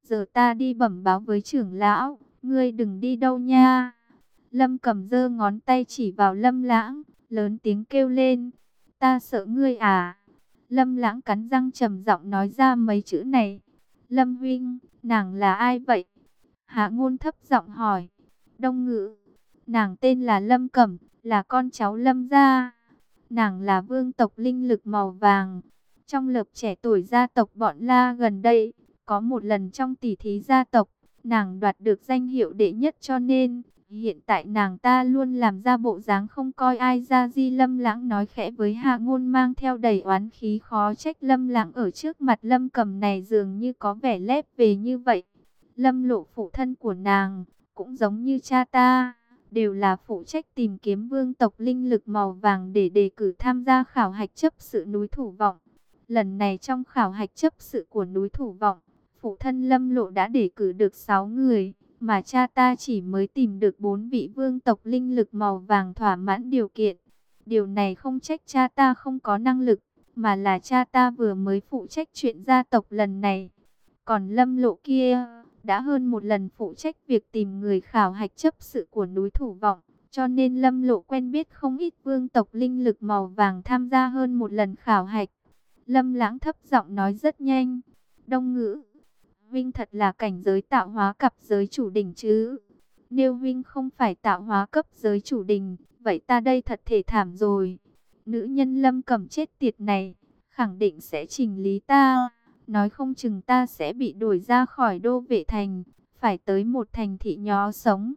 giờ ta đi bẩm báo với trưởng lão, ngươi đừng đi đâu nha. Lâm Cầm giơ ngón tay chỉ vào Lâm Lãng, lớn tiếng kêu lên, ta sợ ngươi à. Lâm Lãng cắn răng trầm giọng nói ra mấy chữ này. Lâm huynh, nàng là ai vậy? Hạ Ngôn thấp giọng hỏi. Đông Ngữ, nàng tên là Lâm Cẩm, là con cháu Lâm gia. Nàng là vương tộc linh lực màu vàng. Trong lớp trẻ tuổi gia tộc bọn La gần đây, có một lần trong tỷ thí gia tộc, nàng đoạt được danh hiệu đệ nhất, cho nên hiện tại nàng ta luôn làm ra bộ dáng không coi ai ra gì. Lâm Lãng nói khẽ với Hạ Ngôn, mang theo đầy oán khí, khó trách Lâm Lãng ở trước mặt Lâm Cầm này dường như có vẻ lép vế như vậy. Lâm Lộ phụ thân của nàng cũng giống như cha ta, đều là phụ trách tìm kiếm vương tộc linh lực màu vàng để đề cử tham gia khảo hạch chấp sự núi Thủ Vọng. Lần này trong khảo hạch chấp sự của núi Thủ Vọng, phụ thân Lâm Lộ đã đề cử được 6 người, mà cha ta chỉ mới tìm được 4 vị vương tộc linh lực màu vàng thỏa mãn điều kiện. Điều này không trách cha ta không có năng lực, mà là cha ta vừa mới phụ trách chuyện gia tộc lần này. Còn Lâm Lộ kia đã hơn một lần phụ trách việc tìm người khảo hạch chấp sự của núi Thủ Vọng, cho nên Lâm Lộ quen biết không ít vương tộc linh lực màu vàng tham gia hơn một lần khảo hạch. Lâm Lãng thấp giọng nói rất nhanh. Đông Ngữ, Vinh thật là cảnh giới tạo hóa cấp giới chủ đỉnh chứ? Nếu Vinh không phải tạo hóa cấp giới chủ đỉnh, vậy ta đây thật thể thảm rồi. Nữ nhân Lâm Cẩm chết tiệt này, khẳng định sẽ chỉnh lý ta. Nói không chừng ta sẽ bị đuổi ra khỏi Đô Vệ Thành, phải tới một thành thị nhỏ sống.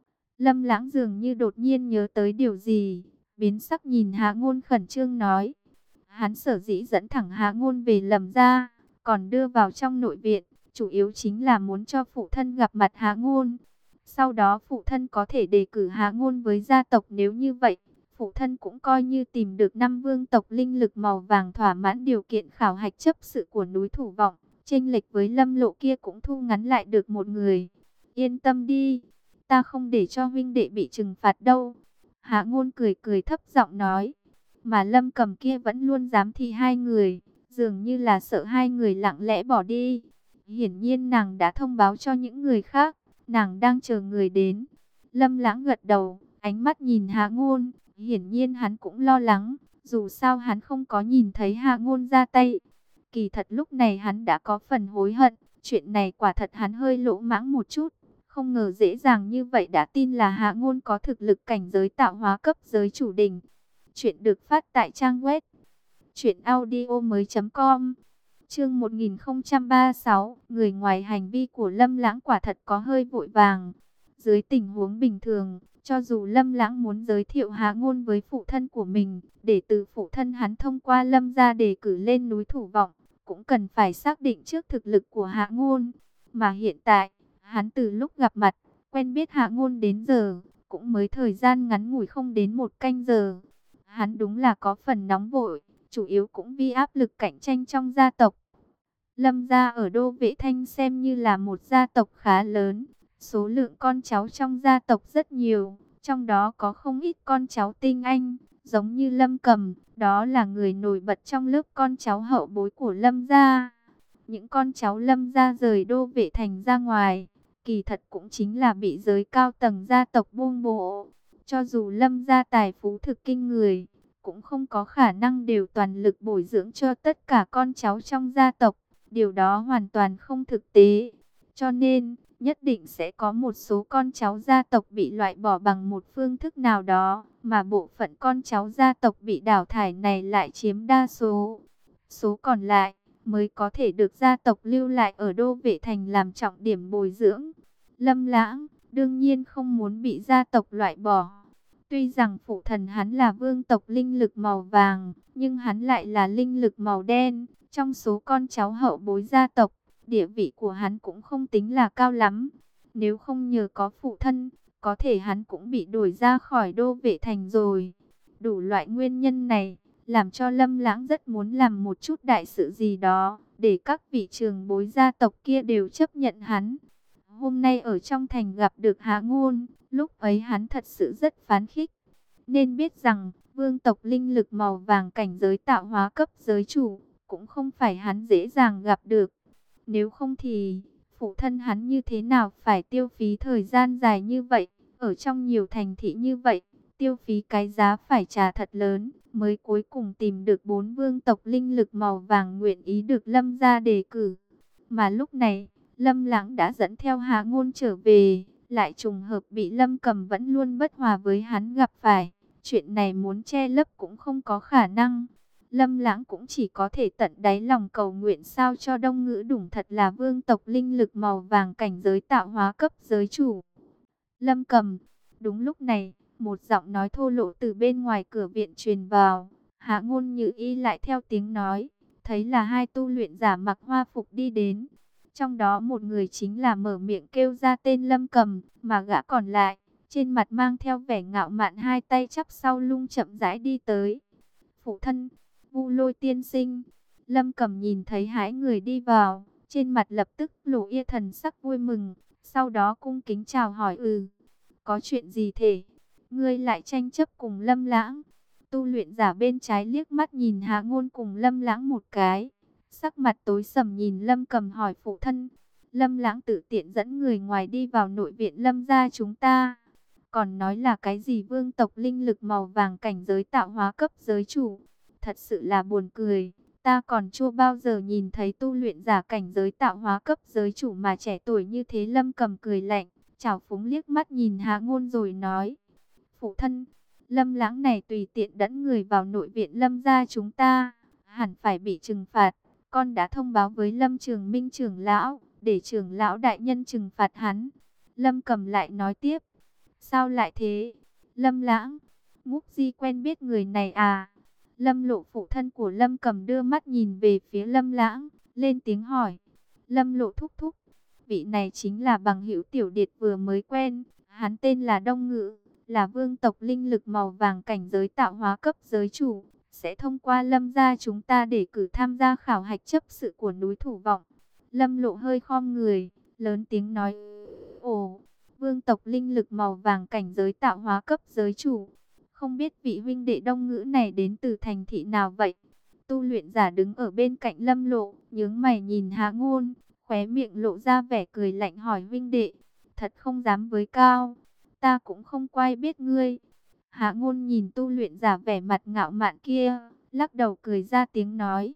Lâm Lãng dường như đột nhiên nhớ tới điều gì, biến sắc nhìn Hạ Ngôn khẩn trương nói. Hắn sở dĩ dẫn thẳng Hạ Ngôn về Lâm gia, còn đưa vào trong nội viện, chủ yếu chính là muốn cho phụ thân gặp mặt Hạ Ngôn. Sau đó phụ thân có thể đề cử Hạ Ngôn với gia tộc, nếu như vậy, phụ thân cũng coi như tìm được 5 vương tộc linh lực màu vàng thỏa mãn điều kiện khảo hạch chấp sự của núi Thủ Vọng. Chênh lệch với Lâm Lộ kia cũng thu ngắn lại được một người. Yên tâm đi, ta không để cho huynh đệ bị trừng phạt đâu. Hạ Ngôn cười cười thấp giọng nói. Mà Lâm Cầm kia vẫn luôn giám thị hai người, dường như là sợ hai người lặng lẽ bỏ đi. Hiển nhiên nàng đã thông báo cho những người khác, nàng đang chờ người đến. Lâm Lãng gật đầu, ánh mắt nhìn Hạ Ngôn, hiển nhiên hắn cũng lo lắng, dù sao hắn không có nhìn thấy Hạ Ngôn ra tay. Kỳ thật lúc này hắn đã có phần hối hận, chuyện này quả thật hắn hơi lỗ mãng một chút, không ngờ dễ dàng như vậy đã tin là Hạ Ngôn có thực lực cảnh giới tạo hóa cấp giới chủ đỉnh. Chuyện được phát tại trang web truyệnaudiomoi.com. Chương 1036, người ngoài hành vi của Lâm Lãng quả thật có hơi vội vàng. Dưới tình huống bình thường, cho dù Lâm Lãng muốn giới thiệu Hạ Ngôn với phụ thân của mình, để từ phụ thân hắn thông qua Lâm gia đề cử lên núi Thủ Vọng, cũng cần phải xác định trước thực lực của Hạ Ngôn. Mà hiện tại, hắn từ lúc gặp mặt, quen biết Hạ Ngôn đến giờ, cũng mới thời gian ngắn ngủi không đến 1 canh giờ. Hắn đúng là có phần nóng vội, chủ yếu cũng vì áp lực cạnh tranh trong gia tộc. Lâm gia ở Đô Vệ Thanh xem như là một gia tộc khá lớn, số lượng con cháu trong gia tộc rất nhiều, trong đó có không ít con cháu tinh anh, giống như Lâm Cầm, đó là người nổi bật trong lớp con cháu hậu bối của Lâm gia. Những con cháu Lâm gia rời Đô Vệ Thành ra ngoài, kỳ thật cũng chính là bị giới cao tầng gia tộc buông bộ. Cho dù Lâm gia tài phú thực kinh người, cũng không có khả năng đều toàn lực bồi dưỡng cho tất cả con cháu trong gia tộc. Điều đó hoàn toàn không thực tế. Cho nên, nhất định sẽ có một số con cháu gia tộc bị loại bỏ bằng một phương thức nào đó, mà bộ phận con cháu gia tộc bị đào thải này lại chiếm đa số. Số còn lại mới có thể được gia tộc lưu lại ở Đô Vệ Thành làm trọng điểm bồi dưỡng. Lâm Lãng đương nhiên không muốn bị gia tộc loại bỏ. Tuy rằng phụ thần hắn là vương tộc linh lực màu vàng, nhưng hắn lại là linh lực màu đen. Trong số con cháu hậu bối gia tộc, địa vị của hắn cũng không tính là cao lắm. Nếu không nhờ có phụ thân, có thể hắn cũng bị đuổi ra khỏi Đô Vệ Thành rồi. Đủ loại nguyên nhân này, làm cho Lâm Lãng rất muốn làm một chút đại sự gì đó, để các vị trưởng bối gia tộc kia đều chấp nhận hắn. Hôm nay ở trong thành gặp được Hạ Ngôn, lúc ấy hắn thật sự rất phấn khích. Nên biết rằng, vương tộc linh lực màu vàng cảnh giới tạo hóa cấp giới chủ, cũng không phải hắn dễ dàng gặp được. Nếu không thì, phụ thân hắn như thế nào phải tiêu phí thời gian dài như vậy, ở trong nhiều thành thị như vậy, tiêu phí cái giá phải trả thật lớn, mới cuối cùng tìm được 4 vương tộc linh lực màu vàng nguyện ý được Lâm gia đề cử. Mà lúc này, Lâm Lãng đã dẫn theo Hạ Ngôn trở về, lại trùng hợp bị Lâm Cầm vẫn luôn bất hòa với hắn gặp phải. Chuyện này muốn che lấp cũng không có khả năng. Lâm Lãng cũng chỉ có thể tận đáy lòng cầu nguyện sao cho Đông Ngữ Đủng thật là vương tộc linh lực màu vàng cảnh giới tạo hóa cấp giới chủ. Lâm Cầm, đúng lúc này, một giọng nói thô lỗ từ bên ngoài cửa viện truyền vào. Hạ Ngôn Như y lại theo tiếng nói, thấy là hai tu luyện giả mặc hoa phục đi đến. Trong đó một người chính là mở miệng kêu ra tên Lâm Cầm, mà gã còn lại, trên mặt mang theo vẻ ngạo mạn, hai tay chắp sau lưng chậm rãi đi tới. Phụ thân, Vu Lôi tiên sinh. Lâm Cầm nhìn thấy hai người đi vào, trên mặt lập tức lộ ia thần sắc vui mừng, sau đó cung kính chào hỏi. Có chuyện gì thế? Ngươi lại tranh chấp cùng Lâm Lãng? Tu luyện giả bên trái liếc mắt nhìn Hạ Ngôn cùng Lâm Lãng một cái, sắc mặt tối sầm nhìn Lâm Cầm hỏi phụ thân. Lâm Lãng tự tiện dẫn người ngoài đi vào nội viện Lâm gia chúng ta, còn nói là cái gì vương tộc linh lực màu vàng cảnh giới tạo hóa cấp giới chủ. Thật sự là buồn cười, ta còn chưa bao giờ nhìn thấy tu luyện giả cảnh giới tạo hóa cấp giới chủ mà trẻ tuổi như thế. Lâm Cầm cười lạnh, chào phúng liếc mắt nhìn Hạ Ngôn rồi nói, phụ thân, Lâm Lãng này tùy tiện dẫn người vào nội viện Lâm gia chúng ta, hẳn phải bị trừng phạt. Con đã thông báo với Lâm Trường Minh trưởng lão, để trưởng lão đại nhân trừng phạt hắn. Lâm Cầm lại nói tiếp, sao lại thế? Lâm Lãng, Ngúc Di quen biết người này à? Lâm Lộ phụ thân của Lâm Cầm đưa mắt nhìn về phía Lâm Lãng, lên tiếng hỏi. Lâm Lộ thúc thúc, vị này chính là bằng hữu Tiểu Điệt vừa mới quen, hắn tên là Đông Ngữ, là vương tộc linh lực màu vàng cảnh giới tạo hóa cấp giới chủ, sẽ thông qua Lâm gia chúng ta để cử tham gia khảo hạch chấp sự của núi Thủ Vọng. Lâm Lộ hơi khom người, lớn tiếng nói, ồ, vương tộc linh lực màu vàng cảnh giới tạo hóa cấp giới chủ. Không biết vị huynh đệ Đông Ngữ này đến từ thành thị nào vậy? Tu luyện giả đứng ở bên cạnh Lâm Lộ, nhướng mày nhìn Hạ Ngôn, khóe miệng lộ ra vẻ cười lạnh hỏi huynh đệ, thật không dám với cao, ta cũng không quay biết ngươi. Hạ Ngôn nhìn tu luyện giả vẻ mặt ngạo mạn kia, lắc đầu cười ra tiếng nói.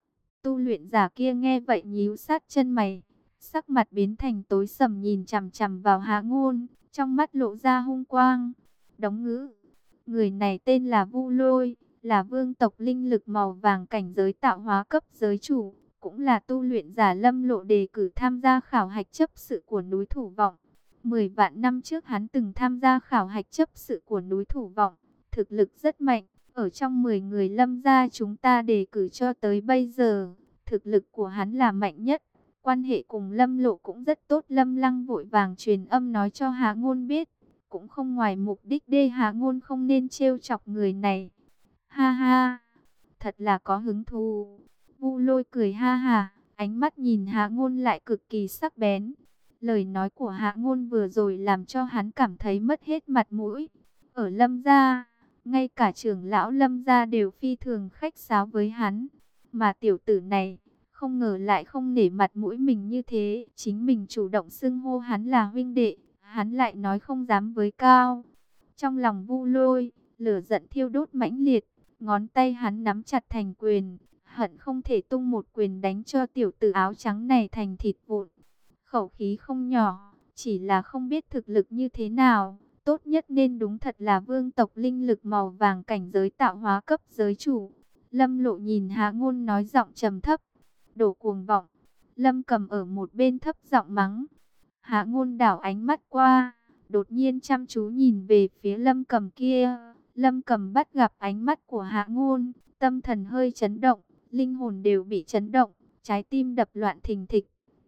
Tu luyện giả kia nghe vậy nhíu sát chân mày, sắc mặt biến thành tối sầm nhìn chằm chằm vào Hạ Ngôn, trong mắt lộ ra hung quang. Đống Ngữ, người này tên là Vu Lôi, là vương tộc linh lực màu vàng cảnh giới tạo hóa cấp giới chủ, cũng là tu luyện giả Lâm Lộ đề cử tham gia khảo hạch chấp sự của núi Thủ Vọng. 10 vạn năm trước hắn từng tham gia khảo hạch chấp sự của núi Thủ Vọng, thực lực rất mạnh, ở trong 10 người Lâm gia chúng ta đề cử cho tới bây giờ, thực lực của hắn là mạnh nhất. Quan hệ cùng Lâm Lộ cũng rất tốt. Lâm Lăng vội vàng truyền âm nói cho Hạ Ngôn biết, cũng không ngoài mục đích đê Hạ Ngôn không nên trêu chọc người này. Ha ha, thật là có hứng thú. Vu Lôi cười ha ha, ánh mắt nhìn Hạ Ngôn lại cực kỳ sắc bén. Lời nói của Hạ Ngôn vừa rồi làm cho hắn cảm thấy mất hết mặt mũi. Ở Lâm gia, ngay cả trưởng lão Lâm gia đều phi thường khách sáo với hắn, mà tiểu tử này không ngờ lại không nể mặt mũi mình như thế. Chính mình chủ động xưng hô hắn là huynh đệ, hắn lại nói không dám với cao. Trong lòng Vu Lôi, lửa giận thiêu đốt mãnh liệt, ngón tay hắn nắm chặt thành quyền, hận không thể tung một quyền đánh cho tiểu tử áo trắng này thành thịt vụn. Khẩu khí không nhỏ, chỉ là không biết thực lực như thế nào, tốt nhất nên đúng thật là vương tộc linh lực màu vàng cảnh giới tạo hóa cấp giới chủ. Lâm Lộ nhìn Hạ Ngôn nói giọng trầm thấp, đồ cuồng vọng. Lâm Cầm ở một bên thấp giọng mắng. Hạ Ngôn đảo ánh mắt qua, đột nhiên chăm chú nhìn về phía Lâm Cầm kia. Lâm Cầm bắt gặp ánh mắt của Hạ Ngôn, tâm thần hơi chấn động, linh hồn đều bị chấn động, trái tim đập loạn thình thịch.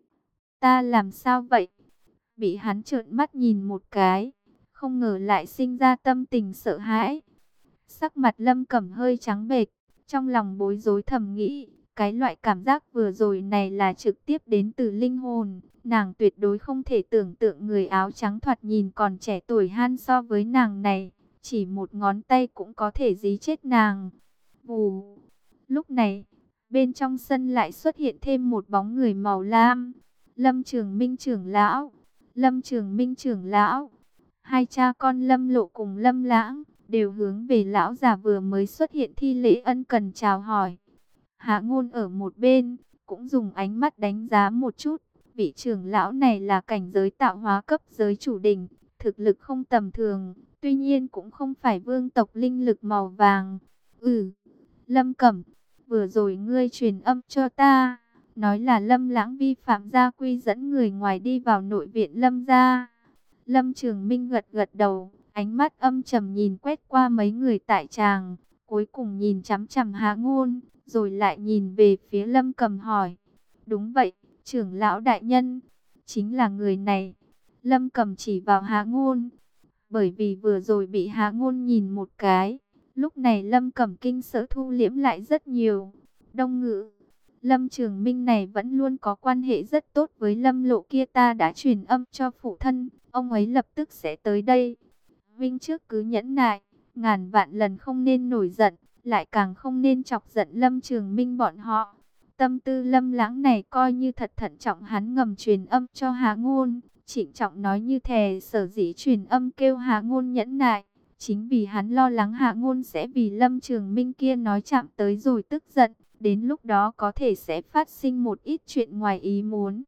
Ta làm sao vậy? Bị hắn trợn mắt nhìn một cái, không ngờ lại sinh ra tâm tình sợ hãi. Sắc mặt Lâm Cẩm hơi trắng bệch, trong lòng bối rối thầm nghĩ, cái loại cảm giác vừa rồi này là trực tiếp đến từ linh hồn. Nàng tuyệt đối không thể tưởng tượng người áo trắng thoạt nhìn còn trẻ tuổi han so với nàng này, chỉ một ngón tay cũng có thể dí chết nàng. Vù. Lúc này, bên trong sân lại xuất hiện thêm một bóng người màu lam. Lâm Trường Minh trưởng lão, Lâm Trường Minh trưởng lão. Hai cha con Lâm Lộ cùng Lâm Lãng đều hướng về lão già vừa mới xuất hiện thi lễ ân cần chào hỏi. Hạ Ngôn ở một bên cũng dùng ánh mắt đánh giá một chút, vị trưởng lão này là cảnh giới tạo hóa cấp giới chủ đỉnh, thực lực không tầm thường, tuy nhiên cũng không phải vương tộc linh lực màu vàng. Lâm Cẩm, vừa rồi ngươi truyền âm cho ta, nói là Lâm Lãng vi phạm gia quy dẫn người ngoài đi vào nội viện Lâm gia. Lâm Trường Minh gật gật đầu, ánh mắt âm trầm nhìn quét qua mấy người tại tràng, cuối cùng nhìn chằm chằm Hạ Ngôn, rồi lại nhìn về phía Lâm Cầm hỏi. Đúng vậy, trưởng lão đại nhân, chính là người này. Lâm Cầm chỉ vào Hạ Ngôn, bởi vì vừa rồi bị Hạ Ngôn nhìn một cái, lúc này Lâm Cẩm kinh sợ thu liễm lại rất nhiều. Đông Ngữ, Lâm Trường Minh này vẫn luôn có quan hệ rất tốt với Lâm Lộ kia, ta đã truyền âm cho phụ thân, ông ấy lập tức sẽ tới đây. Vinh trước cứ nhẫn nại, ngàn vạn lần không nên nổi giận, lại càng không nên chọc giận Lâm Trường Minh bọn họ. Tâm tư Lâm Lãng này coi như thật thận trọng, hắn ngầm truyền âm cho Hạ Ngôn, trịnh trọng nói như thề, sở dĩ truyền âm kêu Hạ Ngôn nhẫn nại, chính vì hắn lo lắng Hạ Ngôn sẽ vì Lâm Trường Minh kia nói chạm tới rồi tức giận, đến lúc đó có thể sẽ phát sinh một ít chuyện ngoài ý muốn.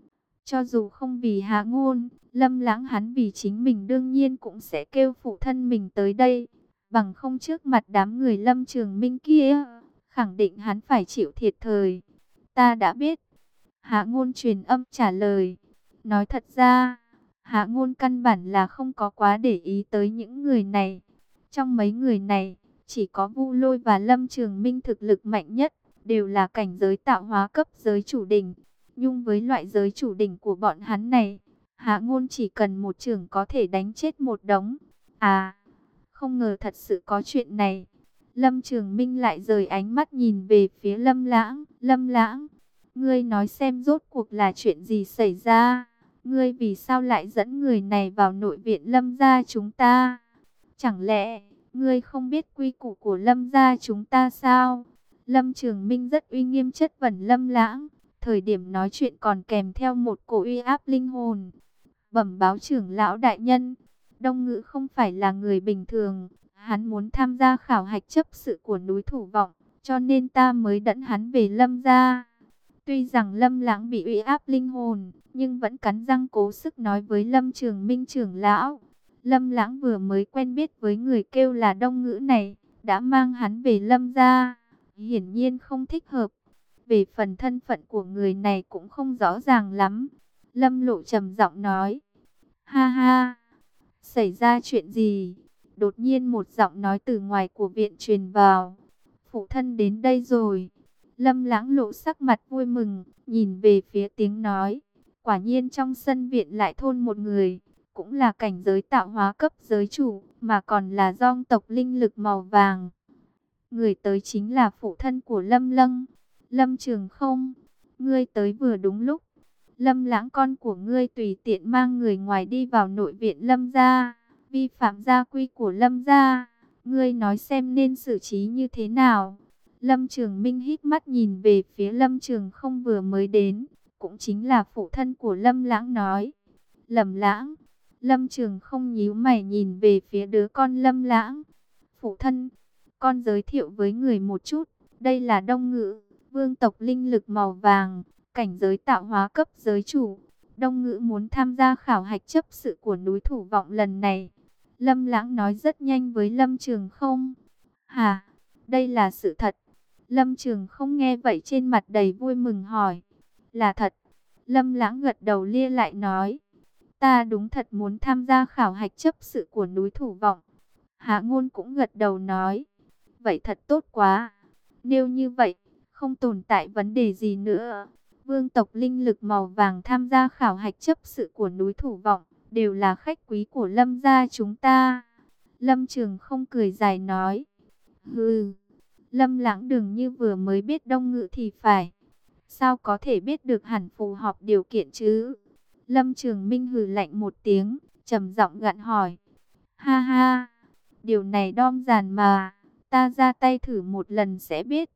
Cho dù không vì Hạ Ngôn, Lâm Lãng hắn vì chính mình đương nhiên cũng sẽ kêu phụ thân mình tới đây, bằng không trước mặt đám người Lâm Trường Minh kia, khẳng định hắn phải chịu thiệt thòi. Ta đã biết. Hạ Ngôn truyền âm trả lời. Nói thật ra, Hạ Ngôn căn bản là không có quá để ý tới những người này. Trong mấy người này, chỉ có Vu Lôi và Lâm Trường Minh thực lực mạnh nhất, đều là cảnh giới tạo hóa cấp giới chủ đỉnh. Nhưng với loại giới chủ đỉnh của bọn hắn này, Hạ Ngôn chỉ cần một chưởng có thể đánh chết một đống. À, không ngờ thật sự có chuyện này. Lâm Trường Minh lại rời ánh mắt nhìn về phía Lâm Lãng. Lâm Lãng, ngươi nói xem rốt cuộc là chuyện gì xảy ra? Ngươi vì sao lại dẫn người này vào nội viện Lâm gia chúng ta? Chẳng lẽ ngươi không biết quy củ của Lâm gia chúng ta sao? Lâm Trường Minh rất uy nghiêm chất vấn Lâm Lãng, thời điểm nói chuyện còn kèm theo một cổ uy áp linh hồn. Bẩm báo trưởng lão đại nhân, Đông Ngữ không phải là người bình thường, hắn muốn tham gia khảo hạch chấp sự của núi Thủ Vọng, cho nên ta mới dẫn hắn về Lâm gia. Tuy rằng Lâm Lãng bị uy áp linh hồn, nhưng vẫn cắn răng cố sức nói với Lâm Trường Minh trưởng lão. Lâm Lãng vừa mới quen biết với người kêu là Đông Ngữ này, đã mang hắn về Lâm gia, hiển nhiên không thích hợp. Về phần thân phận của người này cũng không rõ ràng lắm. Lâm Lộ trầm giọng nói. Ha ha, xảy ra chuyện gì? Đột nhiên một giọng nói từ ngoài của viện truyền vào. Phụ thân đến đây rồi. Lâm Lãng lộ sắc mặt vui mừng, nhìn về phía tiếng nói. Quả nhiên trong sân viện lại thôn một người, cũng là cảnh giới tạo hóa cấp giới chủ, mà còn là dòng tộc linh lực màu vàng. Người tới chính là phụ thân của Lâm Lâng, Lâm Trường Không. Ngươi tới vừa đúng lúc. Lâm Lãng con của ngươi tùy tiện mang người ngoài đi vào nội viện Lâm gia, vi phạm gia quy của Lâm gia. Ngươi nói xem nên xử trí như thế nào? Lâm Trường Minh híp mắt nhìn về phía Lâm Trường Không vừa mới đến, cũng chính là phụ thân của Lâm Lãng nói. Lâm Lãng. Lâm Trường Không nhíu mày nhìn về phía đứa con Lâm Lãng. Phụ thân, con giới thiệu với người một chút, đây là Đông Ngữ, vương tộc linh lực màu vàng, cảnh giới tạo hóa cấp giới chủ. Đông Ngữ muốn tham gia khảo hạch chấp sự của núi Thủ Vọng lần này. Lâm Lãng nói rất nhanh với Lâm Trường Không. Hả, đây là sự thật? Lâm Trường Không nghe vậy trên mặt đầy vui mừng hỏi. Là thật. Lâm Lãng gật đầu lia lại nói. Ta đúng thật muốn tham gia khảo hạch chấp sự của núi Thủ Vọng. Hạ Ngôn cũng gật đầu nói. Vậy thật tốt quá. Nếu như vậy, không tồn tại vấn đề gì nữa. Vương tộc linh lực màu vàng tham gia khảo hạch chấp sự của núi Thủ Vọng, đều là khách quý của Lâm gia chúng ta. Lâm Trường Không cười dài nói. Hừ, Lâm Lãng đừng như vừa mới biết Đông Ngữ thì phải. Sao có thể biết được hẳn phù hợp điều kiện chứ? Lâm Trường Minh hừ lạnh một tiếng, trầm giọng gặn hỏi. Ha ha, điều này đơn giản mà, ta ra tay thử một lần sẽ biết.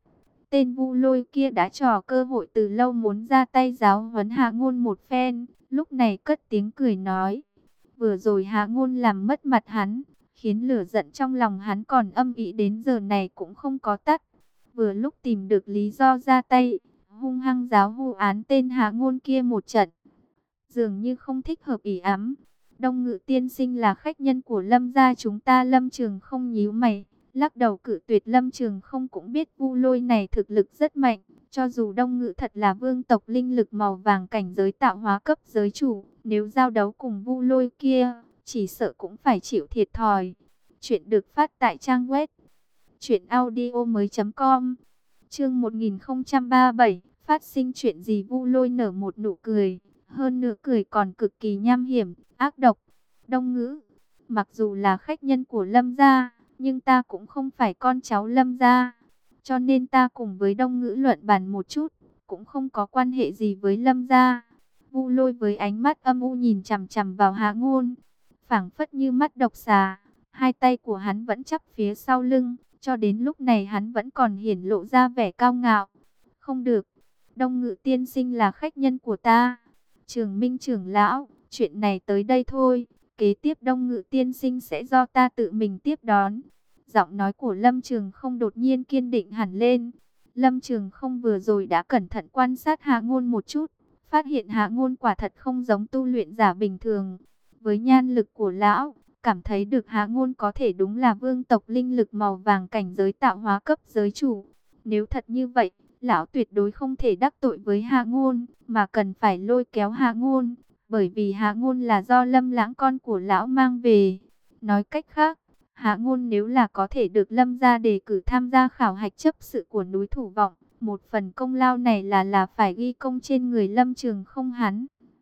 Tên Vu Lôi kia đã trò cơ hội từ lâu muốn ra tay giáo huấn Hạ Ngôn một phen, lúc này cất tiếng cười nói: vừa rồi Hạ Ngôn làm mất mặt hắn, khiến lửa giận trong lòng hắn còn âm ỉ đến giờ này cũng không có tắt. Vừa lúc tìm được lý do ra tay, hung hăng giáo huấn án tên Hạ Ngôn kia một trận. Dường như không thích hợp ỷ ắm. Đông Ngự tiên sinh là khách nhân của Lâm gia chúng ta. Lâm Trường không nhíu mày, lắc đầu cự tuyệt. Lâm Trường không cũng biết Vu Lôi này thực lực rất mạnh. Cho dù Đông Ngự thật là vương tộc linh lực màu vàng cảnh giới tạo hóa cấp giới chủ, nếu giao đấu cùng Vu Lôi kia, chỉ sợ cũng phải chịu thiệt thòi. Chuyện được phát tại trang web truyệnaudiomoi.com. Chương 1037, phát sinh chuyện gì? Vu Lôi nở một nụ cười, hơn nửa cười còn cực kỳ nham hiểm, ác độc. Đông Ngữ, mặc dù là khách nhân của Lâm gia, nhưng ta cũng không phải con cháu Lâm gia, cho nên ta cùng với Đông Ngữ luận bàn một chút, cũng không có quan hệ gì với Lâm gia. Vu Lôi với ánh mắt âm u nhìn chằm chằm vào Hạ Ngôn, phảng phất như mắt độc xà. Hai tay của hắn vẫn chắp phía sau lưng, cho đến lúc này hắn vẫn còn hiển lộ ra vẻ cao ngạo. Không được, Đông Ngự tiên sinh là khách nhân của ta. Trường Minh trưởng lão, chuyện này tới đây thôi, kế tiếp Đông Ngự tiên sinh sẽ do ta tự mình tiếp đón. Giọng nói của Lâm Trường không đột nhiên kiên định hẳn lên. Lâm Trường không vừa rồi đã cẩn thận quan sát Hạ Ngôn một chút, phát hiện Hạ Ngôn quả thật không giống tu luyện giả bình thường. Với nhan lực của lão, cảm thấy được Hạ Ngôn có thể đúng là vương tộc linh lực màu vàng cảnh giới tạo hóa cấp giới chủ. Nếu thật như vậy, lão tuyệt đối không thể đắc tội với Hạ Ngôn, mà cần phải lôi kéo Hạ Ngôn, bởi vì Hạ Ngôn là do Lâm Lãng con của lão mang về. Nói cách khác, Hạ Ngôn nếu là có thể được Lâm gia đề cử tham gia khảo hạch chấp sự của núi Thủ Vọng, một phần công lao này là phải ghi công trên người Lâm Trường không hắn.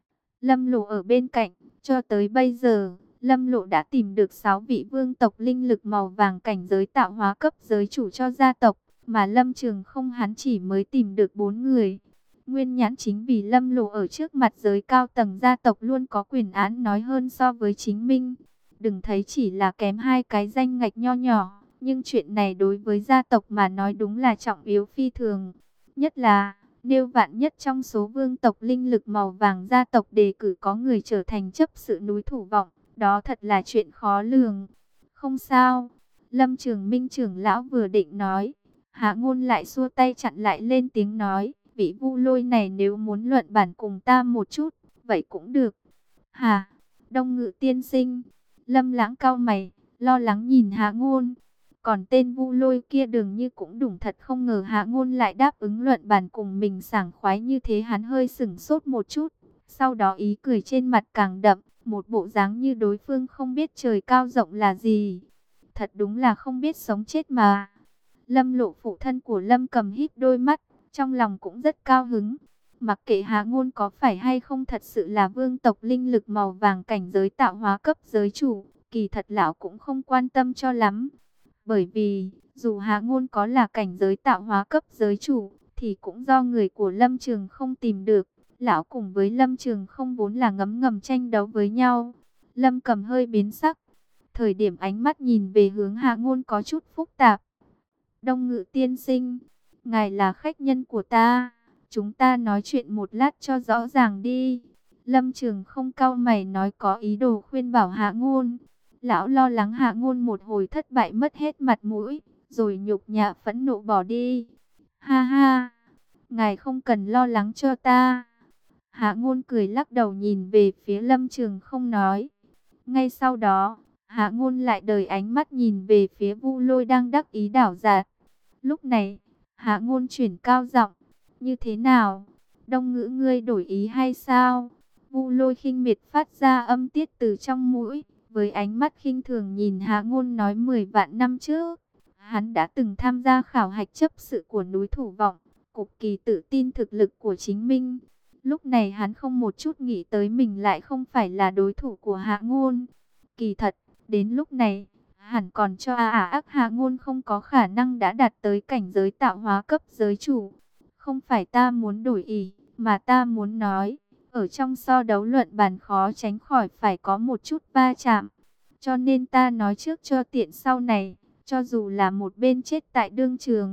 Lâm Lộ ở bên cạnh, cho tới bây giờ, Lâm Lộ đã tìm được 6 vị vương tộc linh lực màu vàng cảnh giới tạo hóa cấp giới chủ cho gia tộc, mà Lâm Trường không hắn chỉ mới tìm được 4 người. Nguyên nhãn chính vì Lâm Lộ ở trước mặt giới cao tầng gia tộc luôn có quyền án nói hơn so với chính mình. Đừng thấy chỉ là kém 2 cái danh ngạch nho nhỏ, nhưng chuyện này đối với gia tộc mà nói đúng là trọng yếu phi thường. Nhất là, nếu vạn nhất trong số vương tộc linh lực màu vàng gia tộc đề cử có người trở thành chấp sự núi Thủ Vọng, đó thật là chuyện khó lường. Không sao, Lâm Trường Minh trưởng lão vừa định nói, Hạ Ngôn lại xua tay chặn lại lên tiếng nói, vị Vu Lôi này nếu muốn luận bản cùng ta một chút, vậy cũng được. Hả? Đông Ngự tiên sinh. Lâm Lãng cau mày, lo lắng nhìn Hạ Ngôn. Còn tên Vu Lôi kia dường như cũng đúng thật không ngờ Hạ Ngôn lại đáp ứng luận bàn cùng mình sảng khoái như thế. Hắn hơi sửng sốt một chút, sau đó ý cười trên mặt càng đậm, một bộ dáng như đối phương không biết trời cao rộng là gì. Thật đúng là không biết sống chết mà. Lâm Lộ phụ thân của Lâm Cầm híp đôi mắt, trong lòng cũng rất cao hứng. Mặc kệ Hạ Ngôn có phải hay không thật sự là vương tộc linh lực màu vàng cảnh giới tạo hóa cấp giới chủ, kỳ thật lão cũng không quan tâm cho lắm. Bởi vì, dù Hạ Ngôn có là cảnh giới tạo hóa cấp giới chủ, thì cũng do người của Lâm Trường không tìm được. Lão cùng với Lâm Trường không vốn là ngấm ngầm tranh đấu với nhau. Lâm Cầm hơi biến sắc. Thời điểm ánh mắt nhìn về hướng Hạ Ngôn có chút phức tạp. Đông Ngự tiên sinh, ngài là khách nhân của ta. Chúng ta nói chuyện một lát cho rõ ràng đi. Lâm Trường không cau mày nói có ý đồ khuyên bảo Hạ Ngôn. Lão lo lắng Hạ Ngôn một hồi thất bại mất hết mặt mũi, rồi nhục nhã phẫn nộ bỏ đi. Ha ha, ngài không cần lo lắng cho ta. Hạ Ngôn cười lắc đầu nhìn về phía Lâm Trường không nói. Ngay sau đó, Hạ Ngôn lại đời ánh mắt nhìn về phía Vu Lôi đang đắc ý đảo giạt. Lúc này, Hạ Ngôn chuyển cao giọng, như thế nào? Đông Ngữ ngươi đổi ý hay sao? Vu Lôi khinh miệt phát ra âm tiết từ trong mũi, với ánh mắt khinh thường nhìn Hạ Ngôn nói 10 vạn năm trước. Hắn đã từng tham gia khảo hạch chấp sự của núi Thủ Vọng, cực kỳ tự tin thực lực của chính mình. Lúc này hắn không một chút nghĩ tới mình lại không phải là đối thủ của Hạ Ngôn. Kỳ thật, đến lúc này, hẳn còn cho ác Hạ Ngôn không có khả năng đã đạt tới cảnh giới tạo hóa cấp giới chủ. Không phải ta muốn đổi ý, mà ta muốn nói, ở trong so đấu luận bàn khó tránh khỏi phải có một chút va chạm. Cho nên ta nói trước cho tiện sau này, cho dù là một bên chết tại đương trường,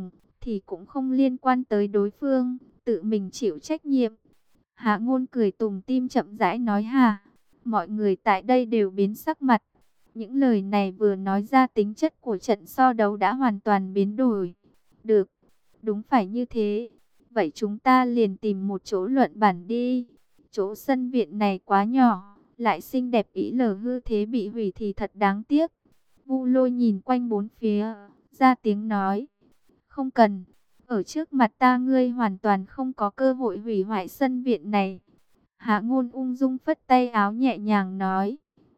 thì cũng không liên quan tới đối phương, tự mình chịu trách nhiệm. Hạ Ngôn cười tủm tỉm chậm rãi nói: "Hà." Mọi người tại đây đều biến sắc mặt. Những lời này vừa nói ra, tính chất của trận so đấu đã hoàn toàn biến đổi. Được, đúng phải như thế. Vậy chúng ta liền tìm một chỗ luận bản đi. Chỗ sân viện này quá nhỏ, lại xinh đẹp, ý lờ hư thế bị hủy thì thật đáng tiếc. Vu Lôi nhìn quanh bốn phía, ra tiếng nói: "Không cần, ở trước mặt ta ngươi hoàn toàn không có cơ hội hủy hoại sân viện này." Hạ Ngôn ung dung phất tay áo nhẹ nhàng nói: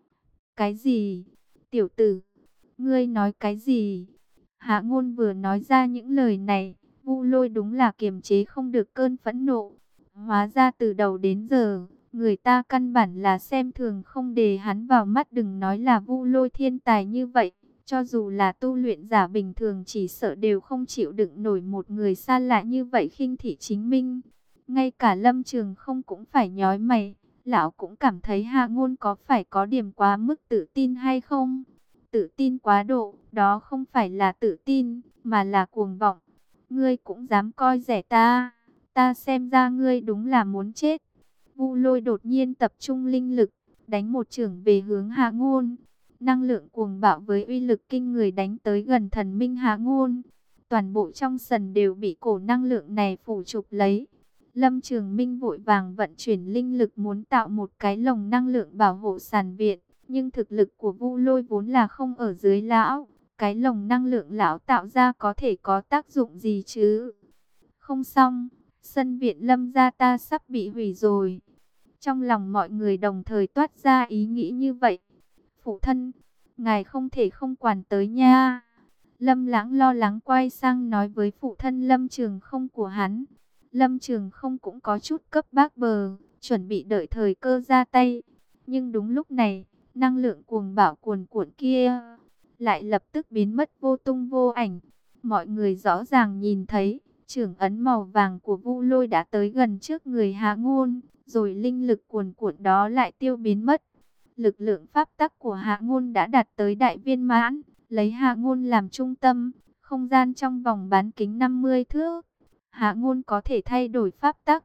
"Cái gì? Tiểu tử, ngươi nói cái gì?" Hạ Ngôn vừa nói ra những lời này, Vu Lôi đúng là kiềm chế không được cơn phẫn nộ. Hóa ra từ đầu đến giờ, người ta căn bản là xem thường, không đề hắn vào mắt, đừng nói là Vu Lôi thiên tài như vậy. Cho dù là tu luyện giả bình thường chỉ sợ đều không chịu đựng nổi một người xa lạ như vậy khinh thị chính mình. Ngay cả Lâm Trường Không cũng phải nhói mày. Lão cũng cảm thấy Hạ Ngôn có phải có điểm quá mức tự tin hay không? Tự tin quá độ, đó không phải là tự tin, mà là cuồng vọng. Ngươi cũng dám coi rẻ ta, ta xem ra ngươi đúng là muốn chết. Vu Lôi đột nhiên tập trung linh lực, đánh một chưởng về hướng Hạ Ngôn. Năng lượng cuồng bạo với uy lực kinh người đánh tới gần thần minh Hạ Ngôn. Toàn bộ trong sân đều bị cổ năng lượng này phủ chụp lấy. Lâm Trường Minh vội vàng vận chuyển linh lực muốn tạo một cái lồng năng lượng bảo hộ sàn viện. Nhưng thực lực của Vu Lôi vốn là không ở dưới lão. Cái lồng năng lượng lão tạo ra có thể có tác dụng gì chứ? Không xong, sân viện Lâm gia ta sắp bị hủy rồi. Trong lòng mọi người đồng thời toát ra ý nghĩ như vậy. Phụ thân, ngài không thể không quản tới nha. Lâm Lãng lo lắng quay sang nói với phụ thân Lâm Trường Không của hắn. Lâm Trường Không cũng có chút cấp bách bờ, chuẩn bị đợi thời cơ ra tay. Nhưng đúng lúc này, năng lượng cuồng bạo cuồn cuộn kia lại lập tức biến mất vô tung vô ảnh. Mọi người rõ ràng nhìn thấy, chưởng ấn màu vàng của Vu Lôi đã tới gần trước người Hạ Ngôn, rồi linh lực cuồn cuộn đó lại tiêu biến mất. Lực lượng pháp tắc của Hạ Ngôn đã đạt tới đại viên mãn, lấy Hạ Ngôn làm trung tâm, không gian trong vòng bán kính 50 thước. Hạ Ngôn có thể thay đổi pháp tắc.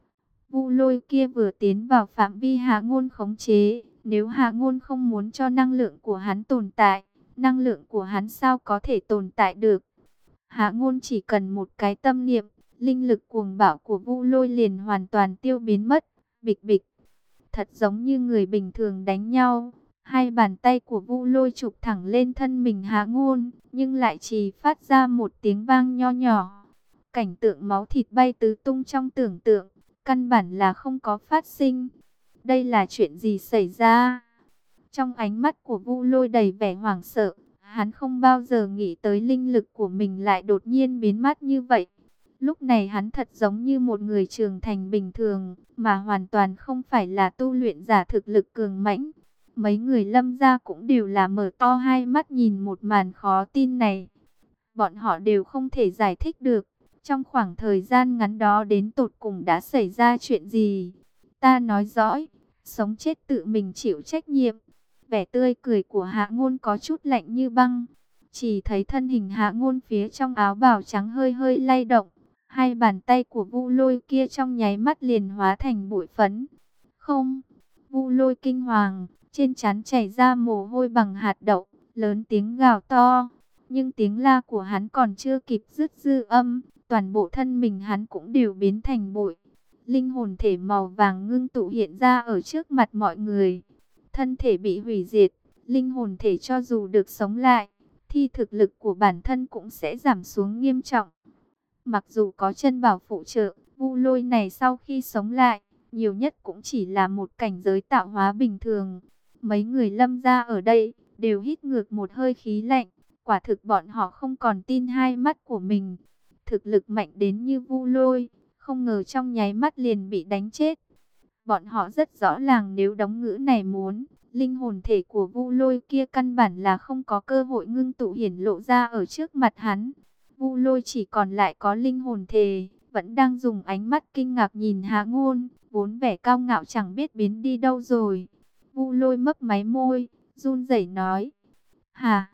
Vu Lôi kia vừa tiến vào phạm vi Hạ Ngôn khống chế, nếu Hạ Ngôn không muốn cho năng lượng của hắn tồn tại, năng lượng của hắn sao có thể tồn tại được. Hạ Ngôn chỉ cần một cái tâm niệm, linh lực cuồng bạo của Vu Lôi liền hoàn toàn tiêu biến mất. Bịch bịch, thật giống như người bình thường đánh nhau. Hai bàn tay của Vu Lôi chụp thẳng lên thân mình Hạ Ngôn, nhưng lại chỉ phát ra một tiếng vang nho nhỏ. Cảnh tượng máu thịt bay tứ tung trong tưởng tượng, căn bản là không có phát sinh. Đây là chuyện gì xảy ra? Trong ánh mắt của Vu Lôi đầy vẻ hoảng sợ, hắn không bao giờ nghĩ tới linh lực của mình lại đột nhiên biến mất như vậy. Lúc này hắn thật giống như một người trưởng thành bình thường, mà hoàn toàn không phải là tu luyện giả thực lực cường mãnh. Mấy người Lâm gia cũng đều là mở to hai mắt nhìn một màn khó tin này. Bọn họ đều không thể giải thích được, trong khoảng thời gian ngắn đó đến tột cùng đã xảy ra chuyện gì. Ta nói rõ, sống chết tự mình chịu trách nhiệm. Vẻ tươi cười của Hạ Ngôn có chút lạnh như băng. Chỉ thấy thân hình Hạ Ngôn phía trong áo bào trắng hơi hơi lay động. Hai bàn tay của Vu Lôi kia trong nháy mắt liền hóa thành bụi phấn. Không, Vu Lôi kinh hoàng, trên trán chảy ra mồ hôi bằng hạt đậu, lớn tiếng gào to. Nhưng tiếng la của hắn còn chưa kịp dứt dư âm, toàn bộ thân mình hắn cũng đều biến thành bụi. Linh hồn thể màu vàng ngưng tụ hiện ra ở trước mặt mọi người. Thân thể bị hủy diệt, linh hồn thể cho dù được sống lại, thì thực lực của bản thân cũng sẽ giảm xuống nghiêm trọng. Mặc dù có chân bảo phụ trợ, Vu Lôi này sau khi sống lại, nhiều nhất cũng chỉ là một cảnh giới tạo hóa bình thường. Mấy người Lâm gia ở đây đều hít ngược một hơi khí lạnh, quả thực bọn họ không còn tin hai mắt của mình. Thực lực mạnh đến như Vu Lôi, không ngờ trong nháy mắt liền bị đánh chết. Bọn họ rất rõ ràng nếu đóng ngữ này muốn, linh hồn thể của Vu Lôi kia căn bản là không có cơ hội ngưng tụ hiển lộ ra ở trước mặt hắn. Vu Lôi chỉ còn lại có linh hồn thể, vẫn đang dùng ánh mắt kinh ngạc nhìn Hạ Ngôn, vốn vẻ cao ngạo chẳng biết biến đi đâu rồi. Vu Lôi mấp máy môi, run rẩy nói: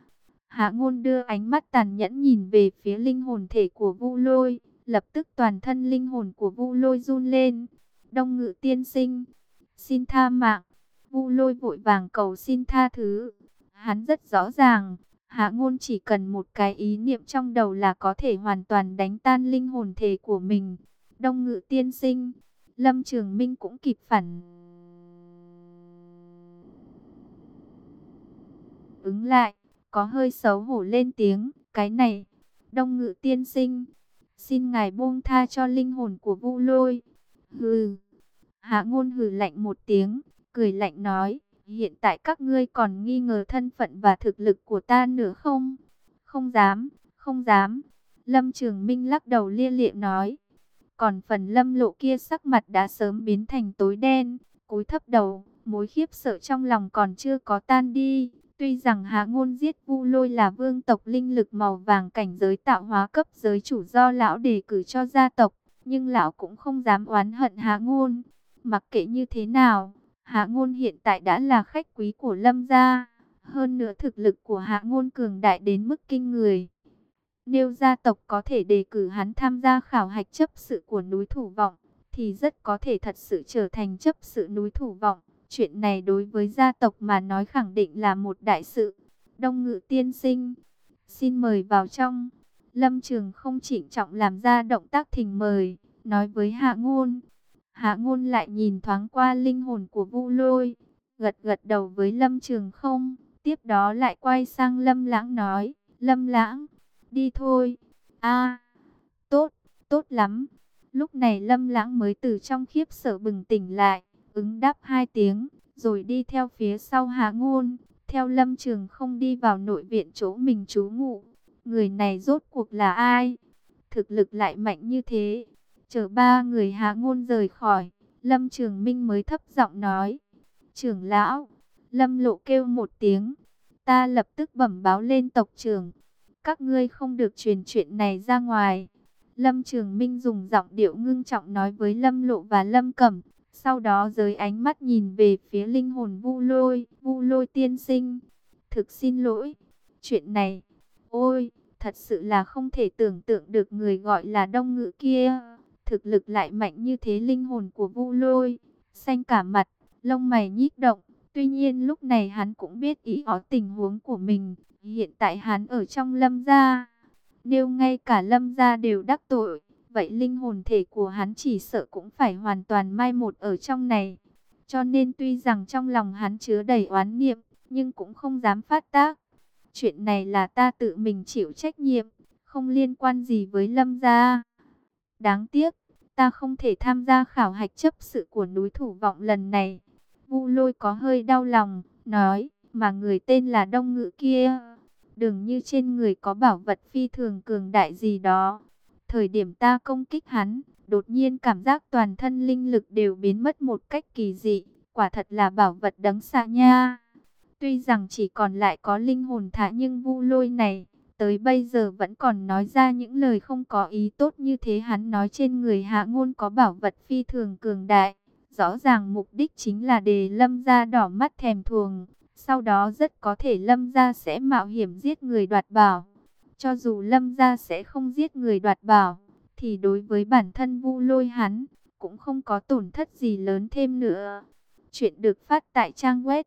Hạ Ngôn đưa ánh mắt tàn nhẫn nhìn về phía linh hồn thể của Vu Lôi, lập tức toàn thân linh hồn của Vu Lôi run lên. Đông Ngự tiên sinh, xin tha mạng. Vu Lôi vội vàng cầu xin tha thứ. Hắn rất rõ ràng, Hạ Ngôn chỉ cần một cái ý niệm trong đầu là có thể hoàn toàn đánh tan linh hồn thể của mình. Đông Ngự tiên sinh, Lâm Trường Minh cũng kịp phản ứng lại, có hơi xấu hổ lên tiếng, cái này, Đông Ngự tiên sinh, xin ngài buông tha cho linh hồn của Vu Lôi. Hừ. Hạ Ngôn hừ lạnh một tiếng, cười lạnh nói, hiện tại các ngươi còn nghi ngờ thân phận và thực lực của ta nữa không? Không dám, không dám. Lâm Trường Minh lắc đầu lia lịa nói. Còn phần Lâm Lộ kia sắc mặt đã sớm biến thành tối đen, cúi thấp đầu, mối khiếp sợ trong lòng còn chưa có tan đi. Tuy rằng Hạ Ngôn giết Vu Lôi là vương tộc linh lực màu vàng cảnh giới tạo hóa cấp giới chủ do lão đề cử cho gia tộc, nhưng lão cũng không dám oán hận Hạ Ngôn. Mặc kệ như thế nào, Hạ Ngôn hiện tại đã là khách quý của Lâm gia. Hơn nữa thực lực của Hạ Ngôn cường đại đến mức kinh người. Nếu gia tộc có thể đề cử hắn tham gia khảo hạch chấp sự của núi Thủ Vọng, thì rất có thể thật sự trở thành chấp sự núi Thủ Vọng. Chuyện này đối với gia tộc mà nói khẳng định là một đại sự. Đông Ngự tiên sinh, xin mời vào trong. Lâm Trường không trịnh trọng làm ra động tác thỉnh mời, nói với Hạ Ngôn. Hạ Ngôn lại nhìn thoáng qua linh hồn của Vu Lôi, gật gật đầu với Lâm Trường không. Tiếp đó lại quay sang Lâm Lãng nói, Lâm Lãng, đi thôi. A, tốt, tốt lắm. Lúc này Lâm Lãng mới từ trong khiếp sợ bừng tỉnh lại, ứng đáp hai tiếng, rồi đi theo phía sau Hạ Ngôn, theo Lâm Trường không đi vào nội viện chỗ mình trú ngụ. Người này rốt cuộc là ai? Thực lực lại mạnh như thế. Chờ ba người Hạ Ngôn rời khỏi, Lâm Trường Minh mới thấp giọng nói, trưởng lão. Lâm Lộ kêu một tiếng, ta lập tức bẩm báo lên tộc trưởng. Các ngươi không được truyền chuyện này ra ngoài. Lâm Trường Minh dùng giọng điệu ngưng trọng nói với Lâm Lộ và Lâm Cẩm. Sau đó giới ánh mắt nhìn về phía linh hồn Vu Lôi. Vu Lôi tiên sinh, thực xin lỗi. Chuyện này, ôi, thật sự là không thể tưởng tượng được người gọi là Đông Ngự kia. Thực lực lại mạnh như thế. Linh hồn của Vu Lôi xanh cả mặt, lông mày nhíp động. Tuy nhiên lúc này hắn cũng biết ý ó tình huống của mình. Hiện tại hắn ở trong Lâm gia, nếu ngay cả Lâm gia đều đắc tội, vậy linh hồn thể của hắn chỉ sợ cũng phải hoàn toàn mai một ở trong này. Cho nên tuy rằng trong lòng hắn chứa đầy oán niệm, nhưng cũng không dám phát tác. Chuyện này là ta tự mình chịu trách nhiệm, không liên quan gì với Lâm gia. Đáng tiếc, ta không thể tham gia khảo hạch chấp sự của núi Thủ Vọng lần này. Vu Lôi có hơi đau lòng, nói, mà người tên là Đông Ngự kia, đừng như trên người có bảo vật phi thường cường đại gì đó. Thời điểm ta công kích hắn, đột nhiên cảm giác toàn thân linh lực đều biến mất một cách kỳ dị, quả thật là bảo vật đấng xạ nha. Tuy rằng chỉ còn lại có linh hồn thả, nhưng Vu Lôi này tới bây giờ vẫn còn nói ra những lời không có ý tốt như thế. Hắn nói trên người Hạ Ngôn có bảo vật phi thường cường đại, rõ ràng mục đích chính là để Lâm gia đỏ mắt thèm thuồng. Sau đó rất có thể Lâm gia sẽ mạo hiểm giết người đoạt bảo. Cho dù Lâm gia sẽ không giết người đoạt bảo, thì đối với bản thân Vu Lôi hắn cũng không có tổn thất gì lớn thêm nữa. Chuyện được phát tại trang web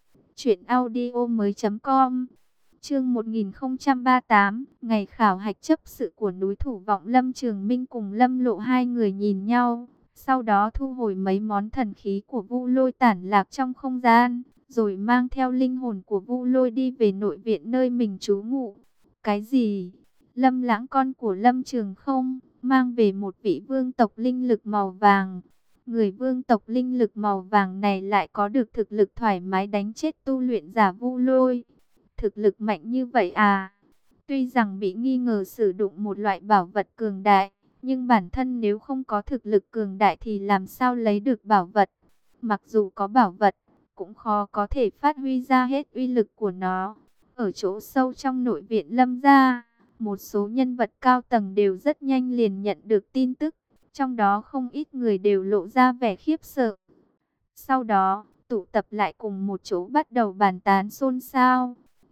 truyệnaudiomoi.com. Chương 1038, ngày khảo hạch chấp sự của núi Thủ Vọng. Lâm Trường Minh cùng Lâm Lộ hai người nhìn nhau, sau đó thu hồi mấy món thần khí của Vu Lôi tản lạc trong không gian, rồi mang theo linh hồn của Vu Lôi đi về nội viện nơi mình trú ngụ. Cái gì? Lâm Lãng con của Lâm Trường không mang về một vị vương tộc linh lực màu vàng. Người vương tộc linh lực màu vàng này lại có được thực lực thoải mái đánh chết tu luyện giả Vu Lôi. Thực lực mạnh như vậy à? Tuy rằng bị nghi ngờ sử dụng một loại bảo vật cường đại, nhưng bản thân nếu không có thực lực cường đại thì làm sao lấy được bảo vật? Mặc dù có bảo vật, cũng khó có thể phát huy ra hết uy lực của nó. Ở chỗ sâu trong nội viện Lâm gia, một số nhân vật cao tầng đều rất nhanh liền nhận được tin tức. Trong đó không ít người đều lộ ra vẻ khiếp sợ. Sau đó, tụ tập lại cùng một chỗ bắt đầu bàn tán xôn xao.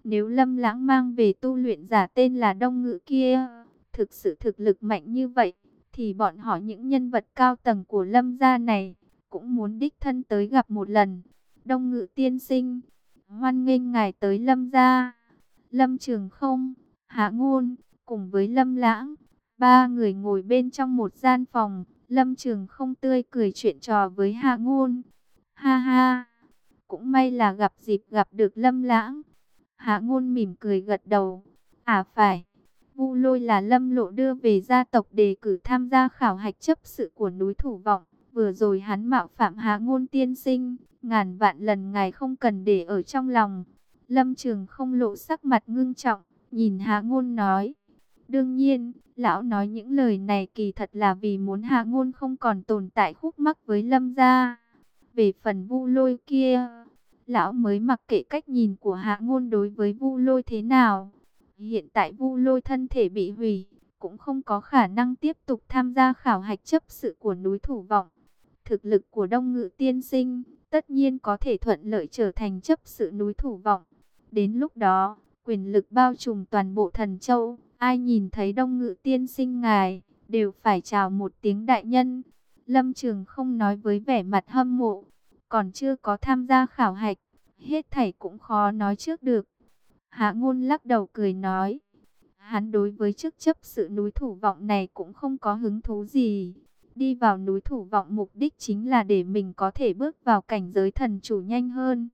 Nếu Lâm Lãng mang về tu luyện giả tên là Đông Ngự kia, thực sự thực lực mạnh như vậy, thì bọn họ những nhân vật cao tầng của Lâm gia này cũng muốn đích thân tới gặp một lần. Đông Ngự tiên sinh, hoan nghênh ngài tới Lâm gia. Lâm Trường Không, Hạ Ngôn, cùng với Lâm Lãng, ba người ngồi bên trong một gian phòng. Lâm Trường Không tươi cười chuyện trò với Hạ Ngôn. Ha ha, cũng may là gặp dịp gặp được Lâm Lãng. Hạ Ngôn mỉm cười gật đầu. À phải, Vu Lôi là Lâm Lộ đưa về gia tộc đề cử tham gia khảo hạch chấp sự của núi Thủ Vọng. Vừa rồi hắn mạo phạm Hạ Ngôn tiên sinh, ngàn vạn lần ngài không cần để ở trong lòng. Lâm Trường Không lộ sắc mặt ngưng trọng, nhìn Hạ Ngôn nói. Đương nhiên, lão nói những lời này kỳ thật là vì muốn Hạ Ngôn không còn tồn tại khúc mắc với Lâm gia. Về phần Vu Lôi kia, lão mới mặc kệ cách nhìn của Hạ Ngôn đối với Vu Lôi thế nào. Hiện tại Vu Lôi thân thể bị hủy, cũng không có khả năng tiếp tục tham gia khảo hạch chấp sự của núi Thủ Vọng. Thực lực của Đông Ngự tiên sinh tất nhiên có thể thuận lợi trở thành chấp sự núi Thủ Vọng. Đến lúc đó, quyền lực bao trùm toàn bộ Thần Châu, ai nhìn thấy Đông Ngự tiên sinh ngài, đều phải chào một tiếng đại nhân. Lâm Trường Không nói với vẻ mặt hâm mộ, còn chưa có tham gia khảo hạch, hết thảy cũng khó nói trước được. Hạ Ngôn lắc đầu cười nói, hắn đối với chức chấp sự núi Thủ Vọng này cũng không có hứng thú gì. Đi vào núi Thủ Vọng mục đích chính là để mình có thể bước vào cảnh giới thần chủ nhanh hơn.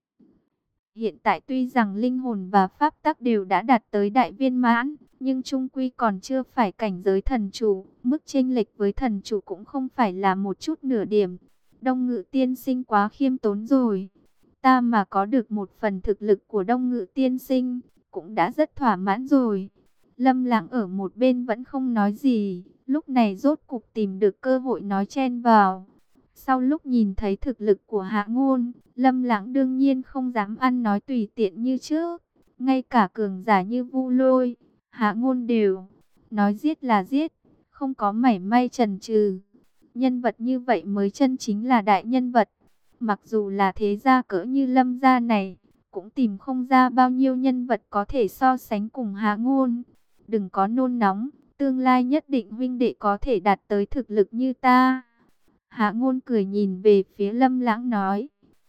Hiện tại tuy rằng linh hồn và pháp tắc đều đã đạt tới đại viên mãn, nhưng chung quy còn chưa phải cảnh giới thần chủ. Mức chênh lệch với thần chủ cũng không phải là một chút nửa điểm. Đông Ngự tiên sinh quá khiêm tốn rồi. Ta mà có được một phần thực lực của Đông Ngự tiên sinh, cũng đã rất thỏa mãn rồi. Lâm Lãng ở một bên vẫn không nói gì, lúc này rốt cục tìm được cơ hội nói chen vào. Sau lúc nhìn thấy thực lực của Hạ Ngôn, Lâm Lãng đương nhiên không dám ăn nói tùy tiện như trước. Ngay cả cường giả như Vu Lôi, Hạ Ngôn đều nói giết là giết, không có mảy may chần chừ. Nhân vật như vậy mới chân chính là đại nhân vật. Mặc dù là thế gia cỡ như Lâm gia này, cũng tìm không ra bao nhiêu nhân vật có thể so sánh cùng Hạ Ngôn. Đừng có nôn nóng, tương lai nhất định huynh đệ có thể đạt tới thực lực như ta. Hạ Ngôn cười nhìn về phía Lâm Lãng nói.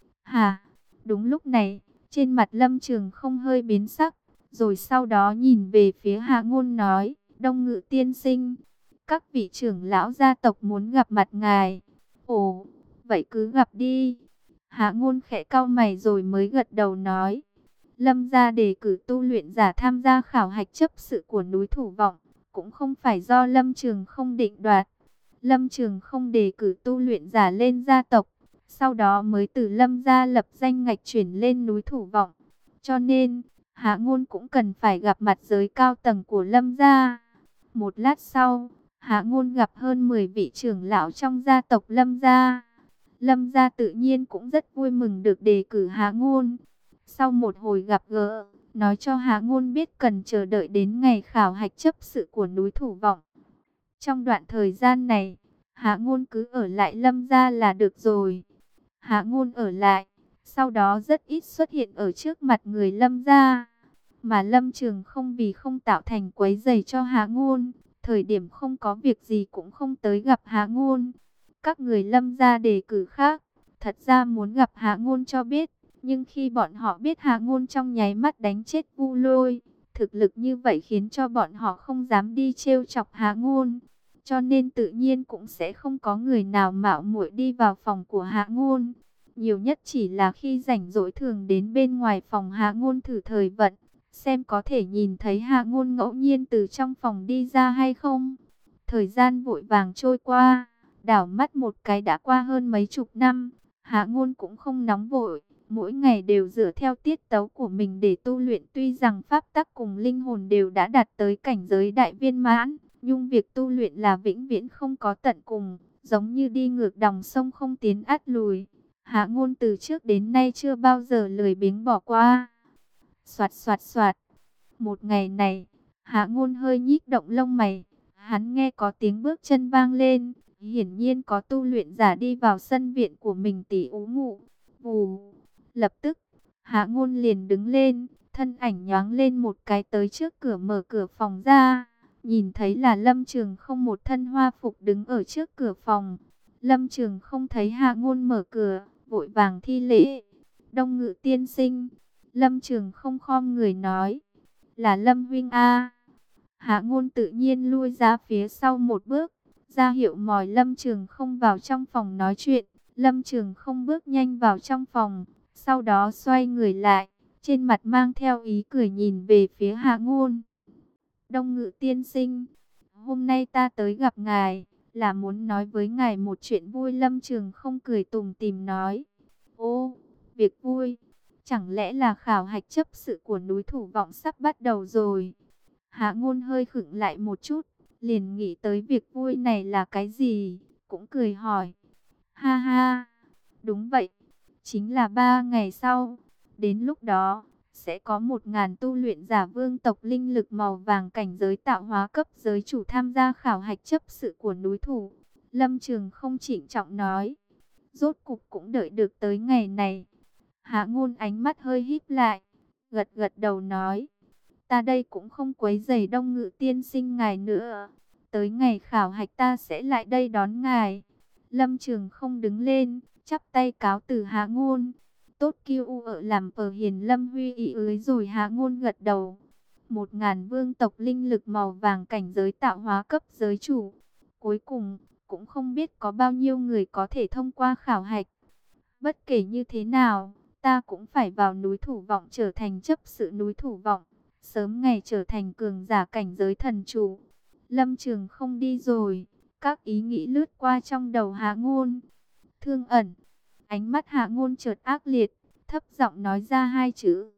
Hà, đúng lúc này, trên mặt Lâm Trường Không hơi biến sắc, rồi sau đó nhìn về phía Hạ Ngôn nói, Đông Ngự tiên sinh, các vị trưởng lão gia tộc muốn gặp mặt ngài. Ồ, vậy cứ gặp đi. Hạ Ngôn khẽ cau mày rồi mới gật đầu nói. Lâm gia đề cử tu luyện giả tham gia khảo hạch chấp sự của núi Thủ Vọng, cũng không phải do Lâm Trường Không định đoạt. Lâm Trường Không đề cử tu luyện giả lên gia tộc, sau đó mới từ Lâm gia lập danh ngạch chuyển lên núi Thủ Vọng. Cho nên, Hạ Ngôn cũng cần phải gặp mặt giới cao tầng của Lâm gia. Một lát sau, Hạ Ngôn gặp hơn 10 vị trưởng lão trong gia tộc Lâm gia. Lâm gia tự nhiên cũng rất vui mừng được đề cử Hạ Ngôn. Sau một hồi gặp gỡ, nói cho Hạ Ngôn biết cần chờ đợi đến ngày khảo hạch chấp sự của núi Thủ Vọng. Trong đoạn thời gian này, Hạ Ngôn cứ ở lại Lâm gia là được rồi. Hạ Ngôn ở lại, sau đó rất ít xuất hiện ở trước mặt người Lâm gia. Mà Lâm Trường Không vì không tạo thành quấy rầy cho Hạ Ngôn, thời điểm không có việc gì cũng không tới gặp Hạ Ngôn. Các người Lâm gia đề cử khác, thật ra muốn gặp Hạ Ngôn cho biết, nhưng khi bọn họ biết Hạ Ngôn trong nháy mắt đánh chết Vu Lôi, thực lực như vậy khiến cho bọn họ không dám đi trêu chọc Hạ Ngôn. Cho nên tự nhiên cũng sẽ không có người nào mạo muội đi vào phòng của Hạ Ngôn. Nhiều nhất chỉ là khi rảnh rỗi thường đến bên ngoài phòng Hạ Ngôn thử thời vận, xem có thể nhìn thấy Hạ Ngôn ngẫu nhiên từ trong phòng đi ra hay không. Thời gian vội vàng trôi qua, đảo mắt một cái đã qua hơn mấy chục năm. Hạ Ngôn cũng không nóng vội, mỗi ngày đều dựa theo tiết tấu của mình để tu luyện. Tuy rằng pháp tắc cùng linh hồn đều đã đạt tới cảnh giới đại viên mãn, nhưng việc tu luyện là vĩnh viễn không có tận cùng, giống như đi ngược dòng sông không tiến át lùi. Hạ Ngôn từ trước đến nay chưa bao giờ lười biếng bỏ qua. Soạt soạt soạt. Một ngày này, Hạ Ngôn hơi nhích động lông mày, hắn nghe có tiếng bước chân vang lên, hiển nhiên có tu luyện giả đi vào sân viện của mình tỉ ú ngụ. Vù. Lập tức, Hạ Ngôn liền đứng lên, thân thân ảnh nhoáng lên một cái tới trước cửa mở cửa phòng ra. Nhìn thấy là Lâm Trường Không một thân hoa phục đứng ở trước cửa phòng. Lâm Trường Không thấy Hạ Ngôn mở cửa, vội vàng thi lễ. Đông Ngự tiên sinh. Lâm Trường Không khom người nói. Là Lâm huynh a. Hạ Ngôn tự nhiên lui ra phía sau một bước, ra hiệu mời Lâm Trường Không vào trong phòng nói chuyện. Lâm Trường Không bước nhanh vào trong phòng, sau đó xoay người lại, trên mặt mang theo ý cười nhìn về phía Hạ Ngôn. Đông Ngự tiên sinh, hôm nay ta tới gặp ngài, là muốn nói với ngài một chuyện vui. Lâm Trường Không cười tủm tỉm nói. Ô, việc vui, chẳng lẽ là khảo hạch chấp sự của núi Thủ Vọng sắp bắt đầu rồi? Hạ Ngôn hơi khựng lại một chút, liền nghĩ tới việc vui này là cái gì, cũng cười hỏi. Ha ha, đúng vậy, chính là 3 ngày sau, đến lúc đó, sẽ có 1000 tu luyện giả vương tộc linh lực màu vàng cảnh giới tạo hóa cấp giới chủ tham gia khảo hạch chấp sự của núi Thủ. Lâm Trường Không trịnh trọng nói, rốt cục cũng đợi được tới ngày này. Hạ Ngôn ánh mắt hơi híp lại, gật gật đầu nói. Ta đây cũng không quấy rầy Đông Ngự tiên sinh ngài nữa. Tới ngày khảo hạch ta sẽ lại đây đón ngài. Lâm Trường Không đứng lên, chắp tay cáo từ Hạ Ngôn. Tốt kiêu ở làm ở hiền Lâm Huy ý ới rồi. Hạ Ngôn gật đầu. 1000 vương tộc linh lực màu vàng cảnh giới tạo hóa cấp giới chủ. Cuối cùng, cũng không biết có bao nhiêu người có thể thông qua khảo hạch. Bất kể như thế nào, ta cũng phải vào núi Thủ Vọng trở thành chấp sự núi Thủ Vọng. Sớm ngày trở thành cường giả cảnh giới thần chủ. Lâm Trường Không đi rồi, các ý nghĩ lướt qua trong đầu Hạ Ngôn. Thương ẩn. Ánh mắt Hạ Ngôn chợt ác liệt, thấp giọng nói ra 2 chữ.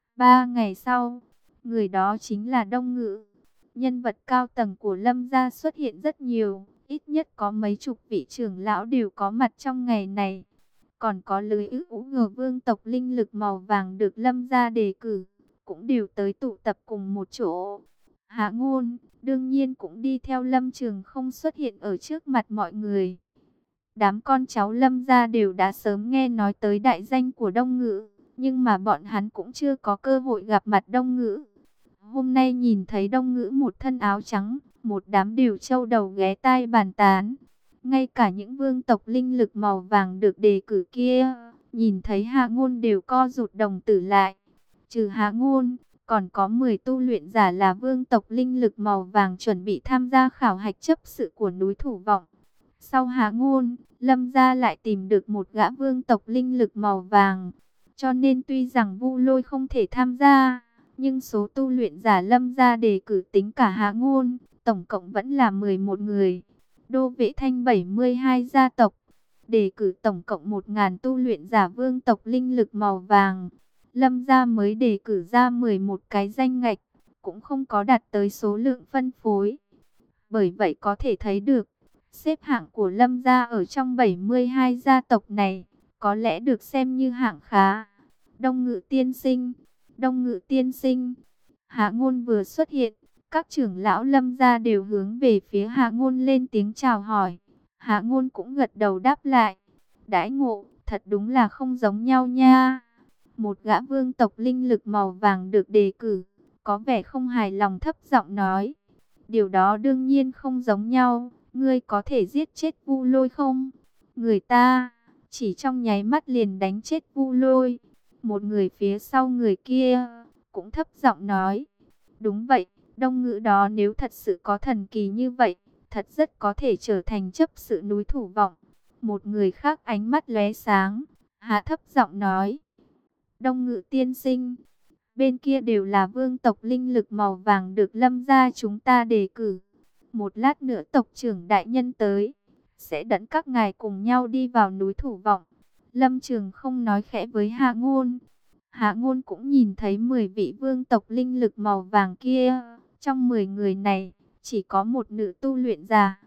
3 ngày sau, người đó chính là Đông Ngự. Nhân vật cao tầng của Lâm gia xuất hiện rất nhiều, ít nhất có mấy chục vị trưởng lão đều có mặt trong ngày này. Còn có lưới ức ú ngờ vương tộc linh lực màu vàng được Lâm gia đề cử, cũng đều tới tụ tập cùng một chỗ. Hạ Ngôn đương nhiên cũng đi theo Lâm Trường Không xuất hiện ở trước mặt mọi người. Đám con cháu Lâm gia đều đã sớm nghe nói tới đại danh của Đông Ngự, nhưng mà bọn hắn cũng chưa có cơ hội gặp mặt Đông Ngự. Hôm nay nhìn thấy Đông Ngự một thân áo trắng, một đám đều trâu đầu ghé tai bàn tán. Ngay cả những vương tộc linh lực màu vàng được đề cử kia, nhìn thấy Hạ Ngôn đều co rụt đồng tử lại. Trừ Hạ Ngôn, còn có 10 tu luyện giả là vương tộc linh lực màu vàng chuẩn bị tham gia khảo hạch chấp sự của núi Thủ Vọng. Sau Hạ Ngôn, Lâm gia lại tìm được một gã vương tộc linh lực màu vàng. Cho nên tuy rằng Vu Lôi không thể tham gia, nhưng số tu luyện giả Lâm gia đề cử tính cả Hạ Ngôn, tổng cộng vẫn là 11 người. Đô Vệ Thanh 72 gia tộc, đề cử tổng cộng 1000 tu luyện giả vương tộc linh lực màu vàng. Lâm gia mới đề cử ra 11 cái danh ngạch, cũng không có đạt tới số lượng phân phối. Bởi vậy có thể thấy được, xếp hạng của Lâm gia ở trong 72 gia tộc này, có lẽ được xem như hạng khá. Đông Ngự tiên sinh, Đông Ngự tiên sinh. Hạ Ngôn vừa xuất hiện, các trưởng lão Lâm gia đều hướng về phía Hạ Ngôn lên tiếng chào hỏi. Hạ Ngôn cũng gật đầu đáp lại. Đãi ngộ, thật đúng là không giống nhau nha. Một gã vương tộc linh lực màu vàng được đề cử, có vẻ không hài lòng thấp giọng nói. Điều đó đương nhiên không giống nhau, ngươi có thể giết chết Vu Lôi không? Người ta, chỉ trong nháy mắt liền đánh chết Vu Lôi. Một người phía sau người kia, cũng thấp giọng nói. Đúng vậy, Đông Ngự đó nếu thật sự có thần kỳ như vậy, thật rất có thể trở thành chấp sự núi Thủ Vọng. Một người khác ánh mắt lóe sáng, hạ thấp giọng nói. Đông Ngự tiên sinh, bên kia đều là vương tộc linh lực màu vàng được Lâm gia chúng ta đề cử. Một lát nữa tộc trưởng đại nhân tới, sẽ dẫn các ngài cùng nhau đi vào núi Thủ Vọng. Lâm Trường Không nói khẽ với Hạ Ngôn. Hạ Ngôn cũng nhìn thấy 10 vị vương tộc linh lực màu vàng kia. Trong 10 người này, chỉ có một nữ tu luyện giả.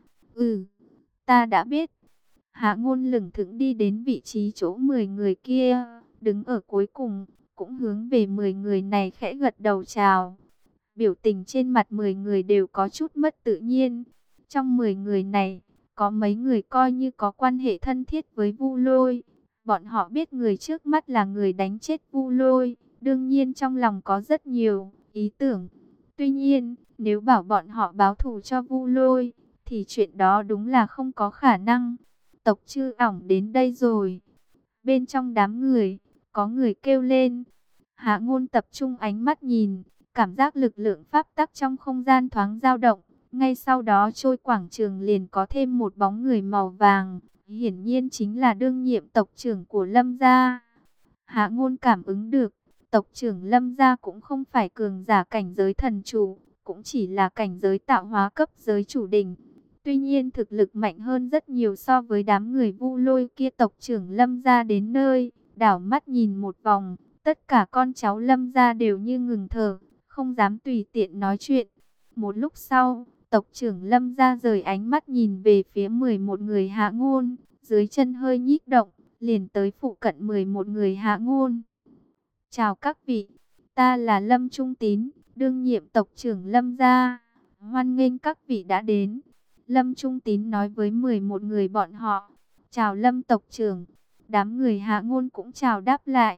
Ta đã biết. Hạ Ngôn lững thững đi đến vị trí chỗ 10 người kia, đứng ở cuối cùng, cũng hướng về 10 người này khẽ gật đầu chào. Biểu tình trên mặt 10 người đều có chút mất tự nhiên. Trong 10 người này, có mấy người coi như có quan hệ thân thiết với Vu Lôi. Bọn họ biết người trước mắt là người đánh chết Vu Lôi, Đương nhiên trong lòng có rất nhiều ý tưởng. Tuy nhiên, nếu bảo bọn họ báo thù cho Vu Lôi, thì chuyện đó đúng là không có khả năng. Tộc Chư ỏng đến đây rồi. Bên trong đám người, có người kêu lên. Hạ Ngôn tập trung ánh mắt nhìn, cảm giác lực lượng pháp tắc trong không gian thoáng dao động. Ngay sau đó trôi quảng trường liền có thêm một bóng người màu vàng, hiển nhiên chính là đương nhiệm tộc trưởng của Lâm gia. Hạ Ngôn cảm ứng được, tộc trưởng Lâm gia cũng không phải cường giả cảnh giới thần chủ, cũng chỉ là cảnh giới tạo hóa cấp giới chủ đỉnh. Tuy nhiên thực lực mạnh hơn rất nhiều so với đám người Vu Lôi kia. Tộc trưởng Lâm gia đến nơi, đảo mắt nhìn một vòng, tất cả con cháu Lâm gia đều như ngừng thở, không dám tùy tiện nói chuyện. Một lúc sau, tộc trưởng Lâm gia rời ánh mắt nhìn về phía 11 người Hạ Ngôn, dưới chân hơi nhích động, liền tới phụ cận 11 người Hạ Ngôn. Chào các vị, ta là Lâm Trung Tín, đương nhiệm tộc trưởng Lâm gia. Hoan nghênh các vị đã đến. Lâm Trung Tín nói với 11 người bọn họ. Chào Lâm tộc trưởng. Đám người Hạ Ngôn cũng chào đáp lại.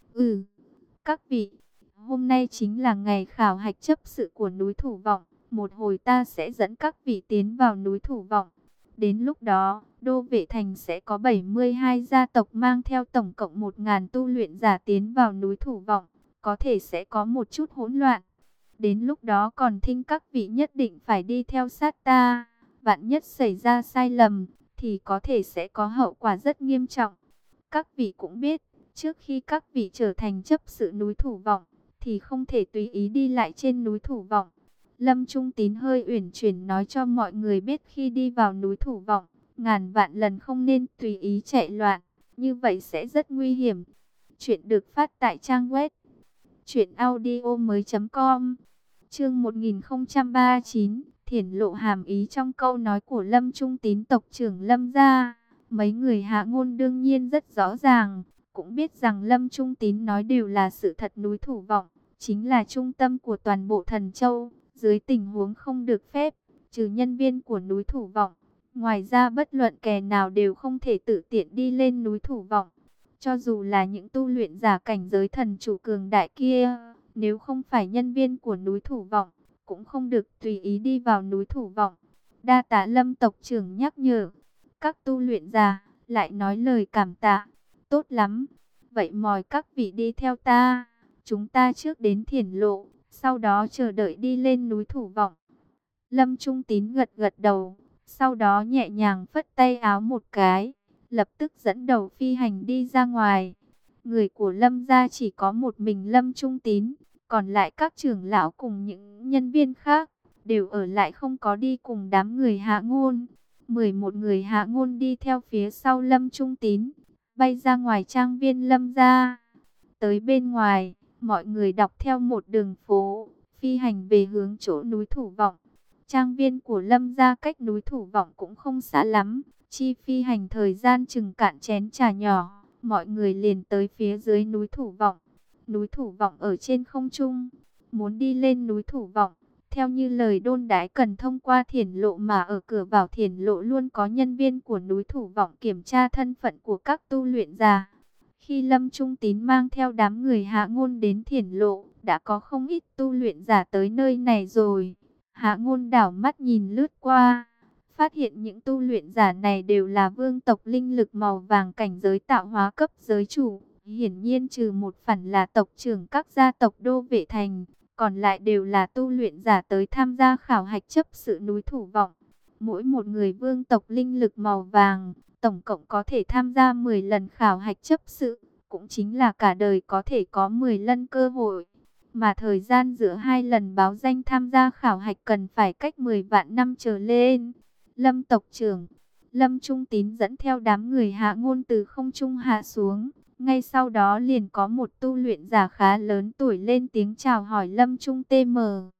Các vị, hôm nay chính là ngày khảo hạch chấp sự của núi Thủ Vọng. Một hồi ta sẽ dẫn các vị tiến vào núi Thủ Vọng. Đến lúc đó, Đô Vệ Thành sẽ có 72 gia tộc mang theo tổng cộng 1000 tu luyện giả tiến vào núi Thủ Vọng. Có thể sẽ có một chút hỗn loạn. Đến lúc đó còn thinh các vị nhất định phải đi theo sát ta. Vạn nhất xảy ra sai lầm, thì có thể sẽ có hậu quả rất nghiêm trọng. Các vị cũng biết, trước khi các vị trở thành chấp sự núi Thủ Vọng, thì không thể tùy ý đi lại trên núi Thủ Vọng. Lâm Trung Tín hơi uyển chuyển nói cho mọi người biết khi đi vào núi Thủ Vọng, ngàn vạn lần không nên tùy ý chạy loạn, như vậy sẽ rất nguy hiểm. Chuyện được phát tại trang web truyệnaudiomoi.com. Chương 1039, hiển lộ hàm ý trong câu nói của Lâm Trung Tín tộc trưởng Lâm gia. Mấy người Hạ Ngôn đương nhiên rất rõ ràng, cũng biết rằng Lâm Trung Tín nói đều là sự thật. Núi Thủ Vọng chính là trung tâm của toàn bộ Thần Châu, dưới tình huống không được phép, trừ nhân viên của núi Thủ Vọng, ngoài ra bất luận kẻ nào đều không thể tự tiện đi lên núi Thủ Vọng. Cho dù là những tu luyện giả cảnh giới thần chủ cường đại kia, nếu không phải nhân viên của núi Thủ Vọng, cũng không được tùy ý đi vào núi Thủ Vọng. Đa tạ Lâm tộc trưởng nhắc nhở. Các tu luyện giả lại nói lời cảm tạ. Tốt lắm, vậy mời các vị đi theo ta. Chúng ta trước đến Thiển Lộ, sau đó chờ đợi đi lên núi Thủ Vọng. Lâm Trung Tín gật gật đầu, sau đó nhẹ nhàng phất tay áo một cái, lập tức dẫn đầu phi hành đi ra ngoài. Người của Lâm gia chỉ có một mình Lâm Trung Tín, còn lại các trưởng lão cùng những nhân viên khác đều ở lại không có đi cùng đám người Hạ Ngôn. 11 người Hạ Ngôn đi theo phía sau Lâm Trung Tín, bay ra ngoài trang viên Lâm gia. Tới bên ngoài, mọi người dọc theo một đường phố, phi hành về hướng chỗ núi Thủ Vọng. Trang viên của Lâm gia cách núi Thủ Vọng cũng không xa lắm, chi phi hành thời gian chừng cạn chén trà nhỏ, mọi người liền tới phía dưới núi Thủ Vọng. Núi Thủ Vọng ở trên không trung, muốn đi lên núi Thủ Vọng, theo như lời đồn đãi cần thông qua Thiển Lộ, mà ở cửa vào Thiển Lộ luôn có nhân viên của núi Thủ Vọng kiểm tra thân phận của các tu luyện giả. Khi Lâm Trung Tín mang theo đám người Hạ Ngôn đến Thiển Lộ, đã có không ít tu luyện giả tới nơi này rồi. Hạ Ngôn đảo mắt nhìn lướt qua, phát hiện những tu luyện giả này đều là vương tộc linh lực màu vàng cảnh giới tạo hóa cấp giới chủ. Hiển nhiên trừ một phần là tộc trưởng các gia tộc Đô Vệ Thành, còn lại đều là tu luyện giả tới tham gia khảo hạch chấp sự núi Thủ Vọng. Mỗi một người vương tộc linh lực màu vàng, tổng cộng có thể tham gia 10 lần khảo hạch chấp sự, cũng chính là cả đời có thể có 10 lần cơ hội. Mà thời gian giữa hai lần báo danh tham gia khảo hạch cần phải cách 10 vạn năm trở lên. Lâm tộc trưởng, Lâm Trung Tín dẫn theo đám người Hạ Ngôn từ không trung hạ xuống. Ngay sau đó liền có một tu luyện giả khá lớn tuổi lên tiếng chào hỏi Lâm Trung TM.